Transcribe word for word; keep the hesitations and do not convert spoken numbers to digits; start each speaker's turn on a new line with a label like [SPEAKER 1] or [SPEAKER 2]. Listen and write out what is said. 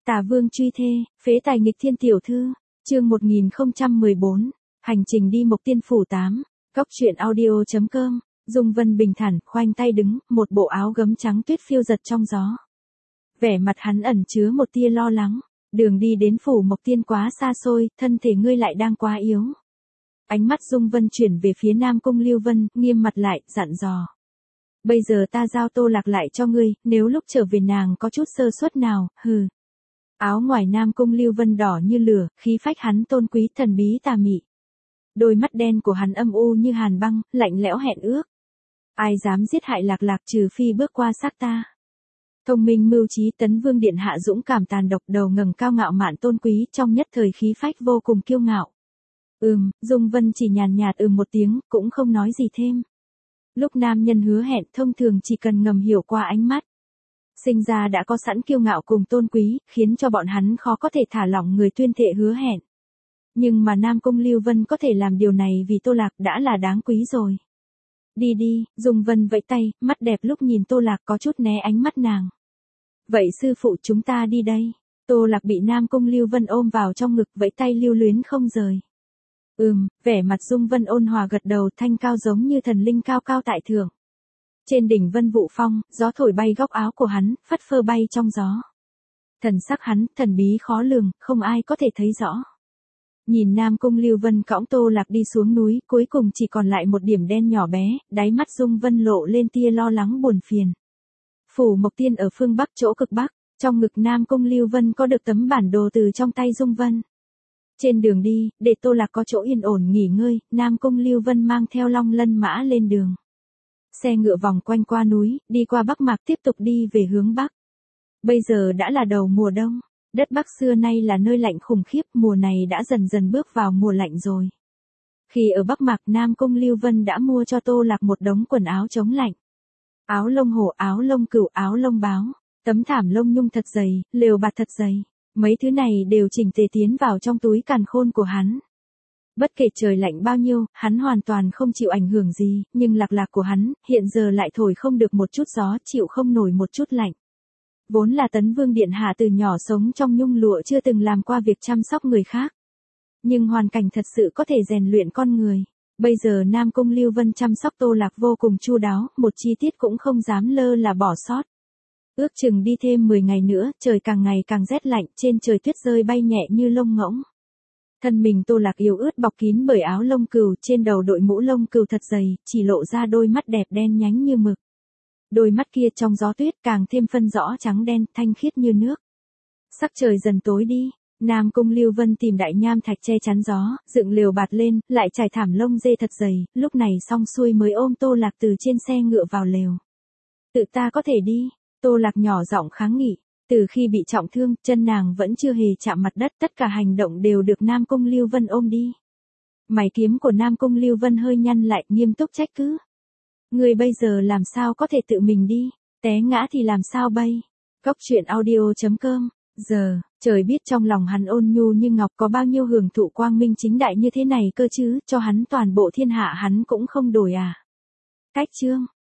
[SPEAKER 1] Tả Vương truy thê, phế tài nghịch thiên tiểu thư, chương một nghìn không trăm mười bốn, hành trình đi Mộc Tiên Phủ tám, Cóc truyện audio chấm com, Dung Vân bình thản, khoanh tay đứng, một bộ áo gấm trắng tuyết phiêu giật trong gió. Vẻ mặt hắn ẩn chứa một tia lo lắng, đường đi đến phủ Mộc Tiên quá xa xôi, thân thể ngươi lại đang quá yếu. Ánh mắt Dung Vân chuyển về phía Nam Cung Lưu Vân, nghiêm mặt lại, dặn dò. Bây giờ ta giao Tô Lạc lại cho ngươi, nếu lúc trở về nàng có chút sơ suất nào, hừ. Áo ngoài Nam Cung Lưu Vân đỏ như lửa, khí phách hắn tôn quý thần bí tà mị. Đôi mắt đen của hắn âm u như hàn băng, lạnh lẽo hẹn ước. Ai dám giết hại Lạc Lạc trừ phi bước qua xác ta. Thông minh mưu trí Tấn Vương điện hạ dũng cảm tàn độc, đầu ngẩng cao ngạo mạn tôn quý, trong nhất thời khí phách vô cùng kiêu ngạo. Ừm, Dung Vân chỉ nhàn nhạt ừm một tiếng, cũng không nói gì thêm. Lúc nam nhân hứa hẹn thông thường chỉ cần ngầm hiểu qua ánh mắt. Sinh ra đã có sẵn kiêu ngạo cùng tôn quý, khiến cho bọn hắn khó có thể thả lỏng người tuyên thệ hứa hẹn. Nhưng mà Nam Cung Lưu Vân có thể làm điều này vì Tô Lạc đã là đáng quý rồi. Đi đi, Dung Vân vẫy tay, mắt đẹp lúc nhìn Tô Lạc có chút né ánh mắt nàng. Vậy sư phụ chúng ta đi đây. Tô Lạc bị Nam Cung Lưu Vân ôm vào trong ngực, vẫy tay lưu luyến không rời. Ừm, vẻ mặt Dung Vân ôn hòa gật đầu, thanh cao giống như thần linh cao cao tại thượng. Trên đỉnh Vân Vũ Phong, gió thổi bay góc áo của hắn, phất phơ bay trong gió. Thần sắc hắn, thần bí khó lường, không ai có thể thấy rõ. Nhìn Nam Cung Lưu Vân cõng Tô Lạc đi xuống núi, cuối cùng chỉ còn lại một điểm đen nhỏ bé, đáy mắt Dung Vân lộ lên tia lo lắng buồn phiền. Phủ Mộc Tiên ở phương Bắc chỗ cực Bắc, trong ngực Nam Cung Lưu Vân có được tấm bản đồ từ trong tay Dung Vân. Trên đường đi, để Tô Lạc có chỗ yên ổn nghỉ ngơi, Nam Cung Lưu Vân mang theo Long Lân mã lên đường. Xe ngựa vòng quanh qua núi, đi qua Bắc Mạc tiếp tục đi về hướng Bắc. Bây giờ đã là đầu mùa đông, đất Bắc xưa nay là nơi lạnh khủng khiếp, mùa này đã dần dần bước vào mùa lạnh rồi. Khi ở Bắc Mạc, Nam Cung Lưu Vân đã mua cho Tô Lạc một đống quần áo chống lạnh. Áo lông hổ, áo lông cừu, áo lông báo, tấm thảm lông nhung thật dày, lều bạt thật dày. Mấy thứ này đều chỉnh tề tiến vào trong túi càn khôn của hắn. Bất kể trời lạnh bao nhiêu, hắn hoàn toàn không chịu ảnh hưởng gì, nhưng Lạc Lạc của hắn, hiện giờ lại thổi không được một chút gió, chịu không nổi một chút lạnh. Vốn là Tấn Vương điện hạ từ nhỏ sống trong nhung lụa, chưa từng làm qua việc chăm sóc người khác. Nhưng hoàn cảnh thật sự có thể rèn luyện con người. Bây giờ Nam Cung Lưu Vân chăm sóc Tô Lạc vô cùng chu đáo, một chi tiết cũng không dám lơ là bỏ sót. Ước chừng đi thêm mười ngày nữa, trời càng ngày càng rét lạnh, trên trời tuyết rơi bay nhẹ như lông ngỗng. Thân mình Tô Lạc yếu ớt bọc kín bởi áo lông cừu, trên đầu đội mũ lông cừu thật dày, chỉ lộ ra đôi mắt đẹp đen nhánh như mực. Đôi mắt kia trong gió tuyết càng thêm phân rõ trắng đen, thanh khiết như nước. Sắc trời dần tối đi, Nam Cung Lưu Vân tìm đại nham thạch che chắn gió, dựng lều bạt lên, lại trải thảm lông dê thật dày, lúc này xong xuôi mới ôm Tô Lạc từ trên xe ngựa vào lều. Tự ta có thể đi. Tô Lạc nhỏ giọng kháng nghị, từ khi bị trọng thương, chân nàng vẫn chưa hề chạm mặt đất, tất cả hành động đều được Nam Cung Lưu Vân ôm đi. Mày kiếm của Nam Cung Lưu Vân hơi nhăn lại, nghiêm túc trách cứ. Người bây giờ làm sao có thể tự mình đi, té ngã thì làm sao bây? Cóc truyện audio chấm com, giờ, trời biết trong lòng hắn ôn nhu như ngọc có bao nhiêu hưởng thụ quang minh chính đại như thế này cơ chứ, cho hắn toàn bộ thiên hạ hắn cũng không đổi à. Cách chương.